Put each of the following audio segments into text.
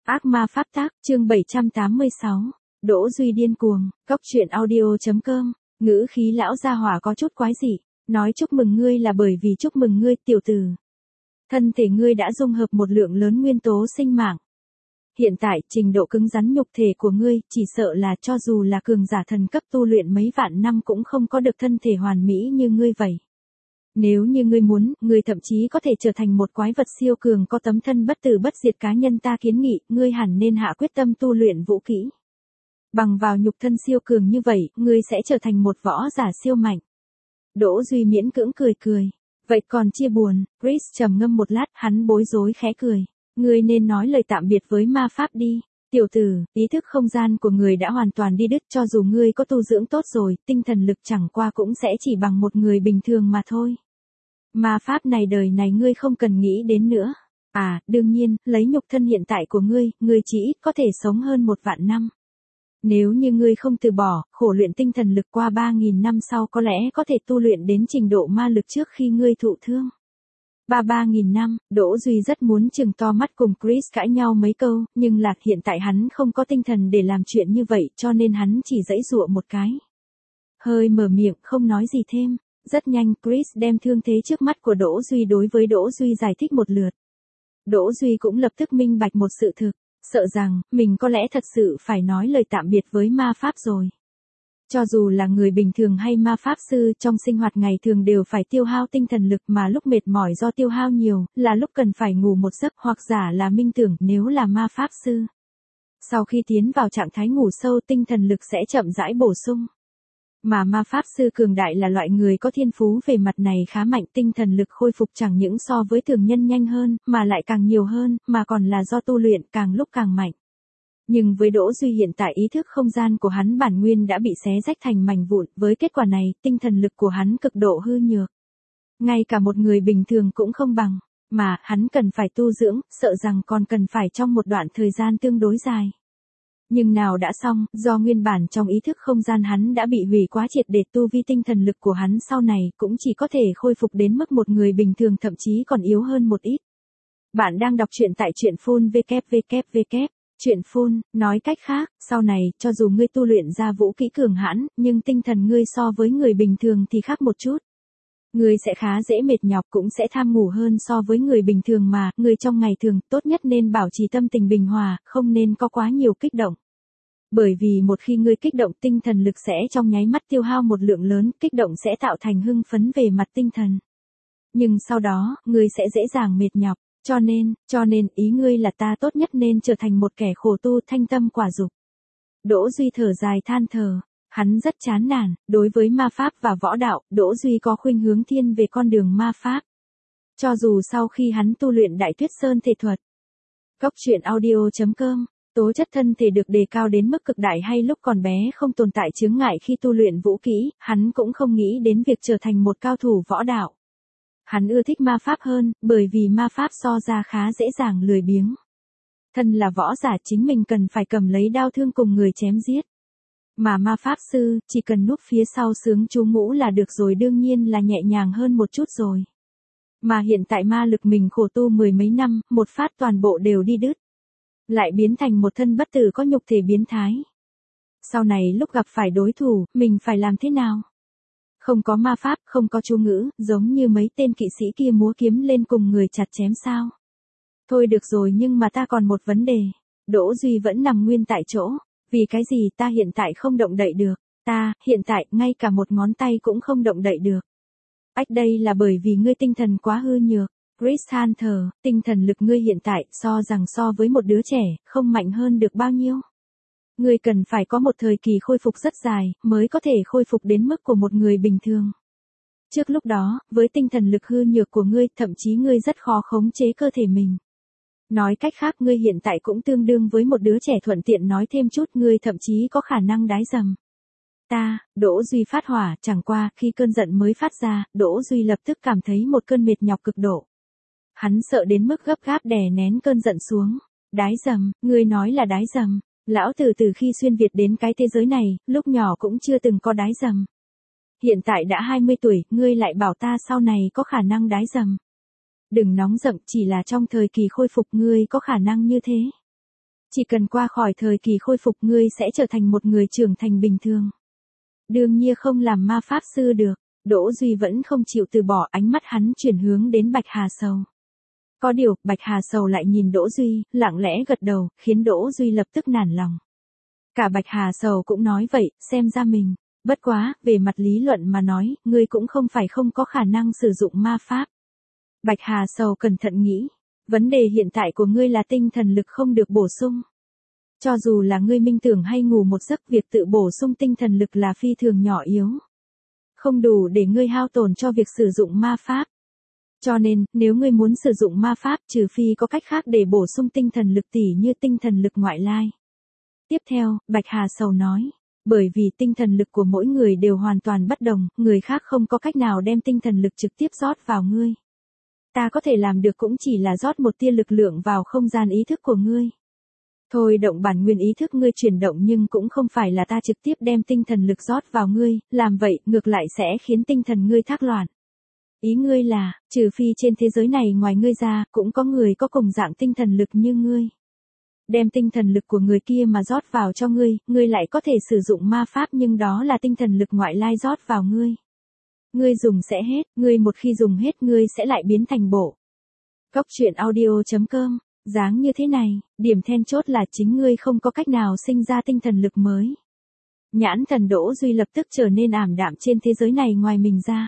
Ác ma pháp tác, chương 786. Đỗ Duy điên cuồng, Cóc truyện audio.com. Ngữ khí lão gia hỏa có chút quái dị, nói chúc mừng ngươi là bởi vì chúc mừng ngươi tiểu tử. Thân thể ngươi đã dung hợp một lượng lớn nguyên tố sinh mạng. Hiện tại, trình độ cứng rắn nhục thể của ngươi, chỉ sợ là cho dù là cường giả thần cấp tu luyện mấy vạn năm cũng không có được thân thể hoàn mỹ như ngươi vậy. Nếu như ngươi muốn, ngươi thậm chí có thể trở thành một quái vật siêu cường có tấm thân bất tử bất diệt cá nhân ta kiến nghị, ngươi hẳn nên hạ quyết tâm tu luyện vũ kỹ. Bằng vào nhục thân siêu cường như vậy, ngươi sẽ trở thành một võ giả siêu mạnh. Đỗ Duy miễn cưỡng cười. Vậy còn chia buồn, Chris trầm ngâm một lát, hắn bối rối khẽ cười. Ngươi nên nói lời tạm biệt với ma pháp đi. Tiểu tử, ý thức không gian của người đã hoàn toàn đi đứt, cho dù ngươi có tu dưỡng tốt rồi, tinh thần lực chẳng qua cũng sẽ chỉ bằng một người bình thường mà thôi. Ma pháp này đời này ngươi không cần nghĩ đến nữa. À, đương nhiên, lấy nhục thân hiện tại của ngươi chỉ ít có thể sống hơn 1 vạn năm. Nếu như ngươi không từ bỏ, khổ luyện tinh thần lực qua 3.000 năm sau có lẽ có thể tu luyện đến trình độ ma lực trước khi ngươi thụ thương. 3.000 năm, Đỗ Duy rất muốn trừng to mắt cùng Chris cãi nhau mấy câu, nhưng là hiện tại hắn không có tinh thần để làm chuyện như vậy cho nên hắn chỉ giãy giụa một cái. Hơi mở miệng không nói gì thêm, rất nhanh Chris đem thương thế trước mắt của Đỗ Duy đối với Đỗ Duy giải thích một lượt. Đỗ Duy cũng lập tức minh bạch một sự thực, sợ rằng mình có lẽ thật sự phải nói lời tạm biệt với ma pháp rồi. Cho dù là người bình thường hay ma pháp sư trong sinh hoạt ngày thường đều phải tiêu hao tinh thần lực mà lúc mệt mỏi do tiêu hao nhiều, là lúc cần phải ngủ một giấc hoặc giả là minh tưởng nếu là ma pháp sư. Sau khi tiến vào trạng thái ngủ sâu tinh thần lực sẽ chậm rãi bổ sung. Mà ma pháp sư cường đại là loại người có thiên phú về mặt này khá mạnh, tinh thần lực khôi phục chẳng những so với thường nhân nhanh hơn, mà lại càng nhiều hơn, mà còn là do tu luyện càng lúc càng mạnh. Nhưng với Đỗ Duy hiện tại ý thức không gian của hắn bản nguyên đã bị xé rách thành mảnh vụn, với kết quả này, tinh thần lực của hắn cực độ hư nhược. Ngay cả một người bình thường cũng không bằng, mà hắn cần phải tu dưỡng, sợ rằng còn cần phải trong một đoạn thời gian tương đối dài. Nhưng nào đã xong, do nguyên bản trong ý thức không gian hắn đã bị hủy quá triệt để, tu vi tinh thần lực của hắn sau này cũng chỉ có thể khôi phục đến mức một người bình thường thậm chí còn yếu hơn một ít. Bạn đang đọc truyện tại truyện phun www. Truyện phun, nói cách khác, sau này, cho dù ngươi tu luyện ra vũ kỹ cường hãn, nhưng tinh thần ngươi so với người bình thường thì khác một chút. Ngươi sẽ khá dễ mệt nhọc cũng sẽ tham ngủ hơn so với người bình thường mà, người trong ngày thường, tốt nhất nên bảo trì tâm tình bình hòa, không nên có quá nhiều kích động. Bởi vì một khi ngươi kích động tinh thần lực sẽ trong nháy mắt tiêu hao một lượng lớn, kích động sẽ tạo thành hưng phấn về mặt tinh thần. Nhưng sau đó, ngươi sẽ dễ dàng mệt nhọc. Cho nên ý ngươi là ta tốt nhất nên trở thành một kẻ khổ tu thanh tâm quả dục. Đỗ Duy thở dài than thở, hắn rất chán nản, đối với ma pháp và võ đạo, Đỗ Duy có khuynh hướng thiên về con đường ma pháp. Cho dù sau khi hắn tu luyện Đại Tuyết Sơn thể thuật, Cóc truyện audio.com, tố chất thân thể được đề cao đến mức cực đại hay lúc còn bé không tồn tại chướng ngại khi tu luyện vũ kỹ, hắn cũng không nghĩ đến việc trở thành một cao thủ võ đạo. Hắn ưa thích ma pháp hơn, bởi vì ma pháp so ra khá dễ dàng lười biếng. Thân là võ giả chính mình cần phải cầm lấy đao thương cùng người chém giết. Mà ma pháp sư, chỉ cần núp phía sau sướng chú ngũ là được rồi, đương nhiên là nhẹ nhàng hơn một chút rồi. Mà hiện tại ma lực mình khổ tu 10 mấy năm, một phát toàn bộ đều đi đứt. Lại biến thành một thân bất tử có nhục thể biến thái. Sau này lúc gặp phải đối thủ, mình phải làm thế nào? Không có ma pháp, không có chú ngữ, giống như mấy tên kỵ sĩ kia múa kiếm lên cùng người chặt chém sao. Thôi được rồi, nhưng mà ta còn một vấn đề. Đỗ Duy vẫn nằm nguyên tại chỗ. Vì cái gì ta hiện tại không động đậy được? Ta, hiện tại, ngay cả một ngón tay cũng không động đậy được. Đây là bởi vì ngươi tinh thần quá hư nhược. Chris than thở, tinh thần lực ngươi hiện tại so với một đứa trẻ, không mạnh hơn được bao nhiêu. Ngươi cần phải có một thời kỳ khôi phục rất dài, mới có thể khôi phục đến mức của một người bình thường. Trước lúc đó, với tinh thần lực hư nhược của ngươi, thậm chí ngươi rất khó khống chế cơ thể mình. Nói cách khác, ngươi hiện tại cũng tương đương với một đứa trẻ, thuận tiện nói thêm chút, ngươi thậm chí có khả năng đái dầm. Đỗ Duy phát hỏa, chẳng qua, khi cơn giận mới phát ra, Đỗ Duy lập tức cảm thấy một cơn mệt nhọc cực độ. Hắn sợ đến mức gấp gáp đè nén cơn giận xuống. Đái dầm, ngươi nói là đái dầm. Lão tử từ khi xuyên Việt đến cái thế giới này, lúc nhỏ cũng chưa từng có đái dầm. Hiện tại đã 20 tuổi, ngươi lại bảo ta sau này có khả năng đái dầm. Đừng nóng giận, chỉ là trong thời kỳ khôi phục ngươi có khả năng như thế. Chỉ cần qua khỏi thời kỳ khôi phục ngươi sẽ trở thành một người trưởng thành bình thường. Đương nhiên không làm ma pháp sư được. Đỗ Duy vẫn không chịu từ bỏ, ánh mắt hắn chuyển hướng đến Bạch Hà Sầu. Có điều, Bạch Hà Sầu lại nhìn Đỗ Duy, lặng lẽ gật đầu, khiến Đỗ Duy lập tức nản lòng. Cả Bạch Hà Sầu cũng nói vậy, xem ra mình. Bất quá, về mặt lý luận mà nói, ngươi cũng không phải không có khả năng sử dụng ma pháp. Bạch Hà Sầu cẩn thận nghĩ. Vấn đề hiện tại của ngươi là tinh thần lực không được bổ sung. Cho dù là ngươi minh tưởng hay ngủ một giấc, việc tự bổ sung tinh thần lực là phi thường nhỏ yếu. Không đủ để ngươi hao tổn cho việc sử dụng ma pháp. Cho nên, nếu ngươi muốn sử dụng ma pháp, trừ phi có cách khác để bổ sung tinh thần lực tỉ như tinh thần lực ngoại lai. Tiếp theo, Bạch Hà Sầu nói, bởi vì tinh thần lực của mỗi người đều hoàn toàn bất đồng, người khác không có cách nào đem tinh thần lực trực tiếp rót vào ngươi. Ta có thể làm được cũng chỉ là rót một tia lực lượng vào không gian ý thức của ngươi. Thôi động bản nguyên ý thức ngươi chuyển động, nhưng cũng không phải là ta trực tiếp đem tinh thần lực rót vào ngươi, làm vậy ngược lại sẽ khiến tinh thần ngươi thác loạn. Ý ngươi là, trừ phi trên thế giới này ngoài ngươi ra, cũng có người có cùng dạng tinh thần lực như ngươi. Đem tinh thần lực của người kia mà rót vào cho ngươi, ngươi lại có thể sử dụng ma pháp, nhưng đó là tinh thần lực ngoại lai rót vào ngươi. Ngươi dùng sẽ hết, ngươi một khi dùng hết ngươi sẽ lại biến thành bộ. Góc truyện audio.com, dáng như thế này, điểm then chốt là chính ngươi không có cách nào sinh ra tinh thần lực mới. Nhãn thần Đỗ Duy lập tức trở nên ảm đạm, trên thế giới này ngoài mình ra.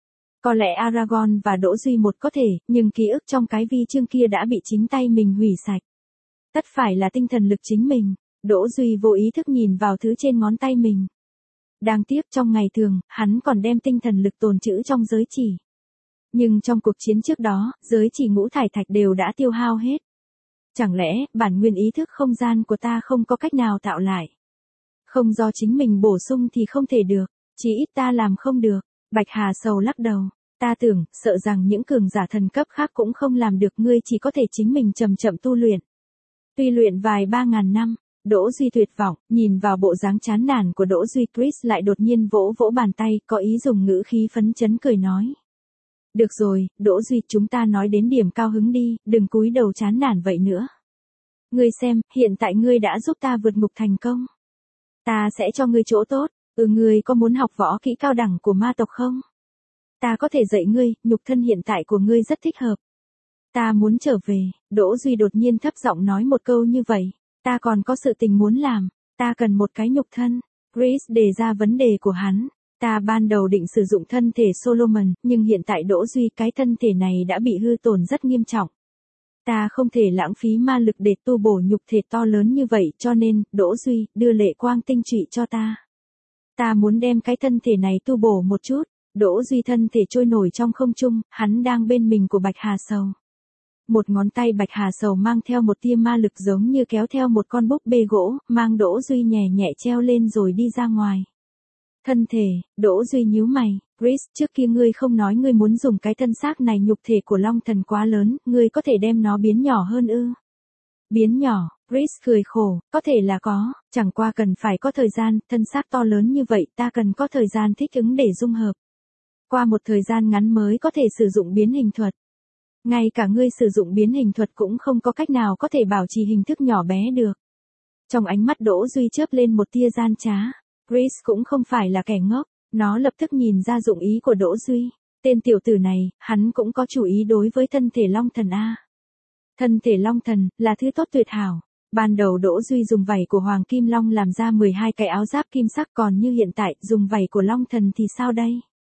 Có lẽ Aragorn và Đỗ Duy một có thể, nhưng ký ức trong cái vi chương kia đã bị chính tay mình hủy sạch. Tất phải là tinh thần lực chính mình. Đỗ Duy vô ý thức nhìn vào thứ trên ngón tay mình. Đáng tiếc trong ngày thường, hắn còn đem tinh thần lực tồn trữ trong giới chỉ. Nhưng trong cuộc chiến trước đó, giới chỉ ngũ thải thạch đều đã tiêu hao hết. Chẳng lẽ, bản nguyên ý thức không gian của ta không có cách nào tạo lại? Không do chính mình bổ sung thì không thể được, chỉ ít ta làm không được. Bạch Hà Sầu lắc đầu. Ta tưởng, sợ rằng những cường giả thần cấp khác cũng không làm được, ngươi chỉ có thể chính mình chậm chậm tu luyện. Tuy luyện vài 3.000 năm, Đỗ Duy tuyệt vọng, nhìn vào bộ dáng chán nản của Đỗ Duy, Chris lại đột nhiên vỗ vỗ bàn tay, có ý dùng ngữ khí phấn chấn cười nói. Được rồi, Đỗ Duy, chúng ta nói đến điểm cao hứng đi, đừng cúi đầu chán nản vậy nữa. Ngươi xem, hiện tại ngươi đã giúp ta vượt ngục thành công. Ta sẽ cho ngươi chỗ tốt, ngươi có muốn học võ kỹ cao đẳng của ma tộc không? Ta có thể dạy ngươi, nhục thân hiện tại của ngươi rất thích hợp. Ta muốn trở về, Đỗ Duy đột nhiên thấp giọng nói một câu như vậy. Ta còn có sự tình muốn làm, ta cần một cái nhục thân. Chris đề ra vấn đề của hắn. Ta ban đầu định sử dụng thân thể Solomon, nhưng hiện tại Đỗ Duy cái thân thể này đã bị hư tổn rất nghiêm trọng. Ta không thể lãng phí ma lực để tu bổ nhục thể to lớn như vậy, cho nên, Đỗ Duy, đưa lệ quang tinh trụy cho ta. Ta muốn đem cái thân thể này tu bổ một chút. Đỗ Duy thân thể trôi nổi trong không trung, hắn đang bên mình của Bạch Hà Sầu. Một ngón tay Bạch Hà Sầu mang theo một tia ma lực giống như kéo theo một con búp bê gỗ, mang Đỗ Duy nhẹ nhẹ treo lên rồi đi ra ngoài. Thân thể, Đỗ Duy nhíu mày, Chris, trước kia ngươi không nói ngươi muốn dùng cái thân xác này, nhục thể của Long Thần quá lớn, ngươi có thể đem nó biến nhỏ hơn ư? Biến nhỏ, Chris cười khổ, có thể là có, chẳng qua cần phải có thời gian, thân xác to lớn như vậy ta cần có thời gian thích ứng để dung hợp. Qua một thời gian ngắn mới có thể sử dụng biến hình thuật. Ngay cả ngươi sử dụng biến hình thuật cũng không có cách nào có thể bảo trì hình thức nhỏ bé được. Trong ánh mắt Đỗ Duy chớp lên một tia gian trá. Chris cũng không phải là kẻ ngốc, nó lập tức nhìn ra dụng ý của Đỗ Duy. Tên tiểu tử này, hắn cũng có chủ ý đối với thân thể Long Thần a. Thân thể Long Thần là thứ tốt tuyệt hảo. Ban đầu Đỗ Duy dùng vảy của Hoàng Kim Long làm ra 12 cái áo giáp kim sắc, còn như hiện tại dùng vảy của Long Thần thì sao đây?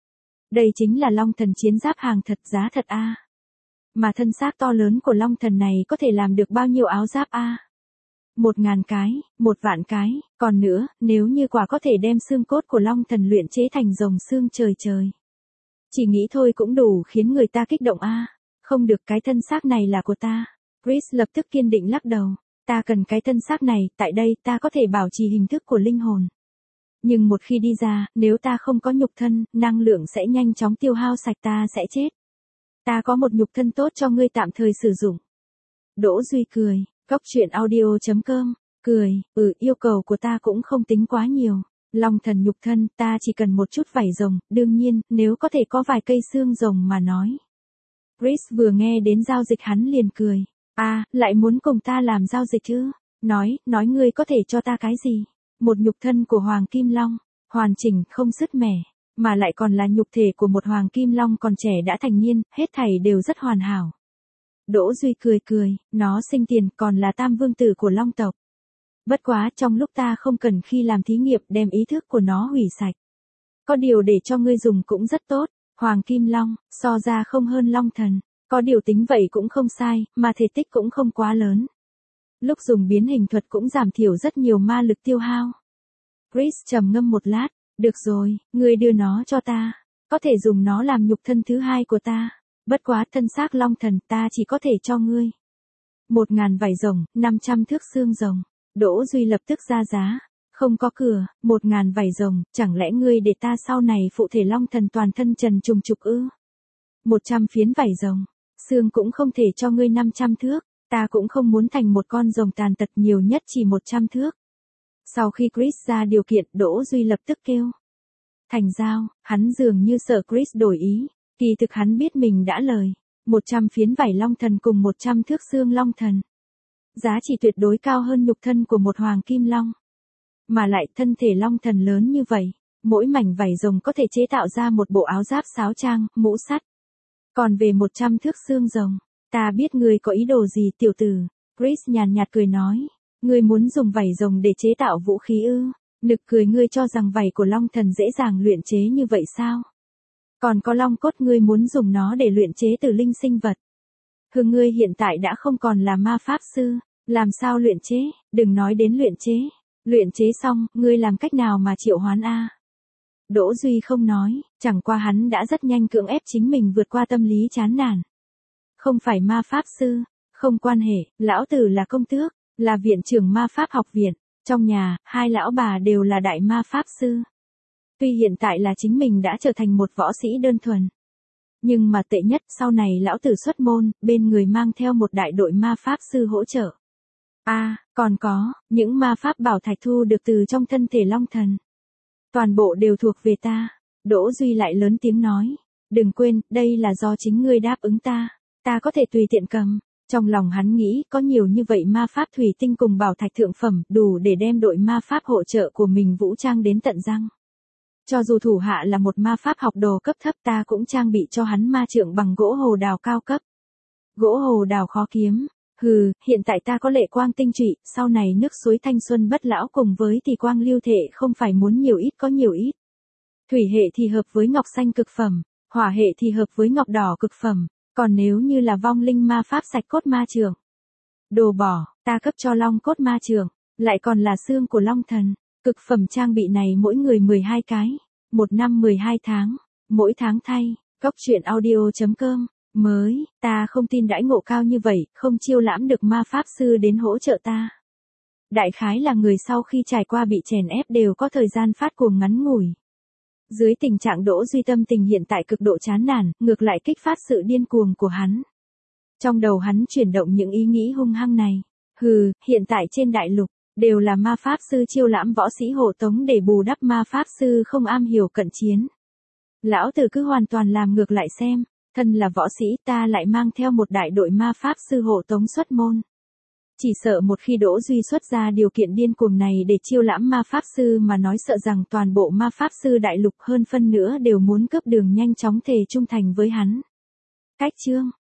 Đây chính là Long Thần chiến giáp hàng thật giá thật a. Mà thân xác to lớn của Long Thần này có thể làm được bao nhiêu áo giáp a? 1.000 cái, 1.000.000 cái, còn nữa, nếu như quả có thể đem xương cốt của Long Thần luyện chế thành rồng xương trời trời. Chỉ nghĩ thôi cũng đủ khiến người ta kích động a. Không được, cái thân xác này là của ta. Chris lập tức kiên định lắc đầu. Ta cần cái thân xác này, tại đây ta có thể bảo trì hình thức của linh hồn. Nhưng một khi đi ra, nếu ta không có nhục thân, năng lượng sẽ nhanh chóng tiêu hao sạch, ta sẽ chết. Ta có một nhục thân tốt cho ngươi tạm thời sử dụng. Đỗ Duy cười, góc truyện audio.com, cười, yêu cầu của ta cũng không tính quá nhiều. Long Thần nhục thân, ta chỉ cần một chút vảy rồng, đương nhiên, nếu có thể có vài cây xương rồng mà nói. Chris vừa nghe đến giao dịch hắn liền cười. Lại muốn cùng ta làm giao dịch chứ? nói ngươi có thể cho ta cái gì? Một nhục thân của Hoàng Kim Long, hoàn chỉnh không sứt mẻ, mà lại còn là nhục thể của một Hoàng Kim Long còn trẻ đã thành niên, hết thảy đều rất hoàn hảo. Đỗ Duy cười cười, nó sinh tiền còn là tam vương tử của Long tộc. Bất quá trong lúc ta không cần khi làm thí nghiệm đem ý thức của nó hủy sạch. Có điều để cho ngươi dùng cũng rất tốt, Hoàng Kim Long, so ra không hơn Long Thần, có điều tính vậy cũng không sai, mà thể tích cũng không quá lớn. Lúc dùng biến hình thuật cũng giảm thiểu rất nhiều ma lực tiêu hao. Chris trầm ngâm một lát, được rồi, ngươi đưa nó cho ta, có thể dùng nó làm nhục thân thứ hai của ta, bất quá thân xác Long Thần ta chỉ có thể cho ngươi. 1000 vảy rồng, 500 thước xương rồng, Đỗ Duy lập tức ra giá. Không có cửa, 1000 vảy rồng, chẳng lẽ ngươi để ta sau này phụ thể Long Thần toàn thân trần trùng trục ư? 100 phiến vảy rồng, xương cũng không thể cho ngươi 500 thước, ta cũng không muốn thành một con rồng tàn tật, nhiều nhất chỉ 100 thước. Sau khi Chris ra điều kiện, Đỗ Duy lập tức kêu thành giao, hắn dường như sợ Chris đổi ý, kỳ thực hắn biết mình đã lời, 100 phiến vảy Long Thần cùng 100 thước xương Long Thần. Giá trị tuyệt đối cao hơn nhục thân của một Hoàng Kim Long. Mà lại thân thể Long Thần lớn như vậy, mỗi mảnh vảy rồng có thể chế tạo ra một bộ áo giáp sáo trang, mũ sắt. Còn về 100 thước xương rồng, ta biết ngươi có ý đồ gì tiểu tử. Chris nhàn nhạt cười nói, ngươi muốn dùng vảy rồng để chế tạo vũ khí ư? Nực cười, ngươi cho rằng vảy của Long Thần dễ dàng luyện chế như vậy sao? Còn có long cốt, ngươi muốn dùng nó để luyện chế từ linh sinh vật. Ngươi hiện tại đã không còn là ma pháp sư, làm sao luyện chế, đừng nói đến luyện chế. Luyện chế xong, ngươi làm cách nào mà triệu hoán a? Đỗ Duy không nói, chẳng qua hắn đã rất nhanh cưỡng ép chính mình vượt qua tâm lý chán nản. Không phải ma pháp sư, không quan hệ, lão tử là công tước, là viện trưởng ma pháp học viện, trong nhà, hai lão bà đều là đại ma pháp sư. Tuy hiện tại là chính mình đã trở thành một võ sĩ đơn thuần. Nhưng mà tệ nhất, sau này lão tử xuất môn, bên người mang theo một đại đội ma pháp sư hỗ trợ. Còn có, những ma pháp bảo thạch thu được từ trong thân thể Long Thần. Toàn bộ đều thuộc về ta. Đỗ Duy lại lớn tiếng nói. Đừng quên, đây là do chính ngươi đáp ứng ta. Ta có thể tùy tiện cầm. Trong lòng hắn nghĩ, có nhiều như vậy ma pháp thủy tinh cùng bảo thạch thượng phẩm, đủ để đem đội ma pháp hỗ trợ của mình vũ trang đến tận răng. Cho dù thủ hạ là một ma pháp học đồ cấp thấp, ta cũng trang bị cho hắn ma trượng bằng gỗ hồ đào cao cấp. Gỗ hồ đào khó kiếm. Hiện tại ta có lệ quang tinh trụy, sau này nước suối thanh xuân bất lão cùng với thì quang lưu thể không phải muốn nhiều ít có nhiều ít. Thủy hệ thì hợp với ngọc xanh cực phẩm, hỏa hệ thì hợp với ngọc đỏ cực phẩm, còn nếu như là vong linh ma pháp sạch cốt ma trường. Đồ bỏ, ta cấp cho long cốt ma trường, lại còn là xương của Long Thần, cực phẩm trang bị này mỗi người 12 cái, 1 năm 12 tháng, mỗi tháng thay. Cóc truyện audio.com mới, ta không tin đãi ngộ cao như vậy, không chiêu lãm được ma pháp sư đến hỗ trợ ta. Đại khái là người sau khi trải qua bị chèn ép đều có thời gian phát cuồng ngắn ngủi. Dưới tình trạng Đỗ Duy tâm tình hiện tại cực độ chán nản, ngược lại kích phát sự điên cuồng của hắn. Trong đầu hắn chuyển động những ý nghĩ hung hăng này. Hiện tại trên đại lục, đều là ma pháp sư chiêu lãm võ sĩ hộ tống để bù đắp ma pháp sư không am hiểu cận chiến. Lão tử cứ hoàn toàn làm ngược lại xem. Thân là võ sĩ, ta lại mang theo một đại đội ma pháp sư hộ tống xuất môn. Chỉ sợ một khi Đỗ Duy xuất ra điều kiện điên cuồng này để chiêu lãm ma pháp sư mà nói, sợ rằng toàn bộ ma pháp sư đại lục hơn phân nữa đều muốn cướp đường nhanh chóng thề trung thành với hắn. Cách chương